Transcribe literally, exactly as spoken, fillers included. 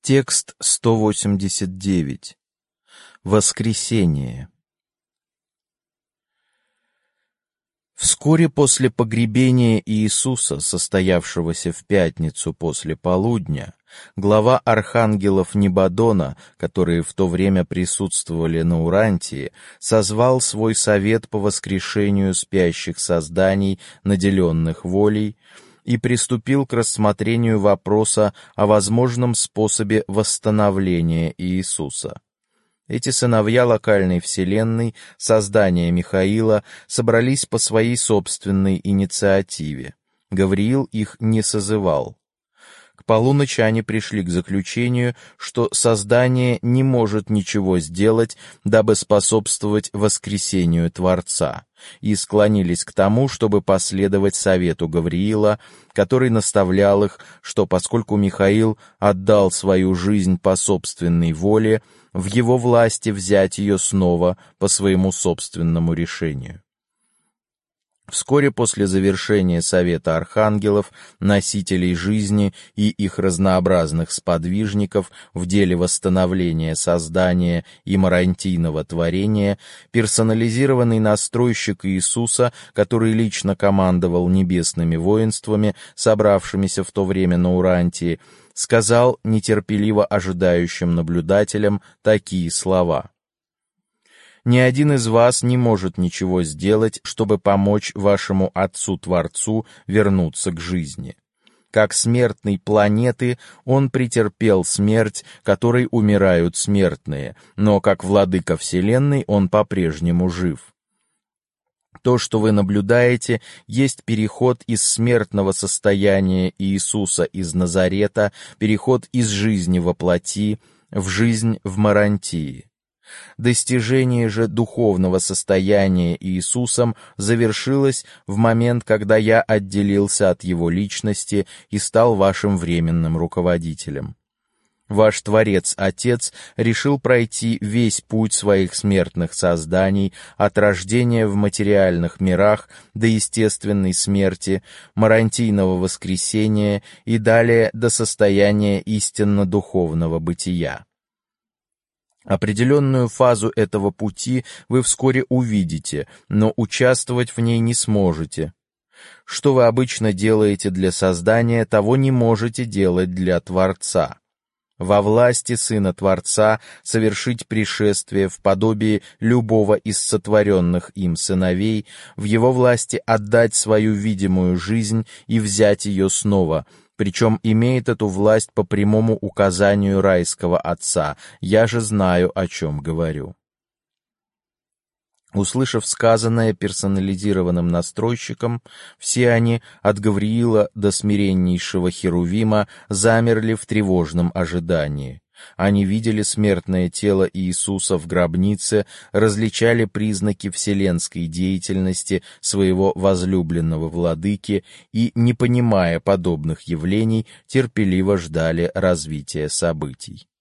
Текст сто восемьдесят девять. Воскресение. Вскоре после погребения Иисуса, состоявшегося в пятницу после полудня, глава архангелов Небадона, которые в то время присутствовали на Урантии, созвал свой совет по воскрешению спящих созданий, наделенных волей, и приступил к рассмотрению вопроса о возможном способе восстановления Иисуса. Эти сыновья локальной вселенной, создания Михаила, собрались по своей собственной инициативе. Гавриил их не созывал. К полуночи они пришли к заключению, что создание не может ничего сделать, дабы способствовать воскресению Творца, и склонились к тому, чтобы последовать совету Гавриила, который наставлял их, что поскольку Михаил отдал свою жизнь по собственной воле, в его власти взять ее снова по своему собственному решению. Вскоре после завершения совета архангелов, носителей жизни и их разнообразных сподвижников в деле восстановления создания и марантийного творения, персонализированный настройщик Иисуса, который лично командовал небесными воинствами, собравшимися в то время на Урантии, сказал нетерпеливо ожидающим наблюдателям такие слова: «Ни один из вас не может ничего сделать, чтобы помочь вашему Отцу-Творцу вернуться к жизни. Как смертный планеты, он претерпел смерть, которой умирают смертные, но как владыка Вселенной он по-прежнему жив. То, что вы наблюдаете, есть переход из смертного состояния Иисуса из Назарета, переход из жизни во плоти в жизнь в Марантии. Достижение же духовного состояния Иисусом завершилось в момент, когда я отделился от Его личности и стал вашим временным руководителем. Ваш Творец-Отец решил пройти весь путь своих смертных созданий от рождения в материальных мирах до естественной смерти, марантийного воскресения и далее до состояния истинно-духовного бытия. Определенную фазу этого пути вы вскоре увидите, но участвовать в ней не сможете. Что вы обычно делаете для создания, того не можете делать для Творца. Во власти Сына Творца совершить пришествие в подобии любого из сотворенных им сыновей, в Его власти отдать свою видимую жизнь и взять ее снова, причем имеет эту власть по прямому указанию райского Отца. Я же знаю, о чем говорю». Услышав сказанное персонализированным настройщиком, все они, от Гавриила до смиреннейшего Херувима, замерли в тревожном ожидании. Они видели смертное тело Иисуса в гробнице, различали признаки вселенской деятельности своего возлюбленного владыки и, не понимая подобных явлений, терпеливо ждали развития событий.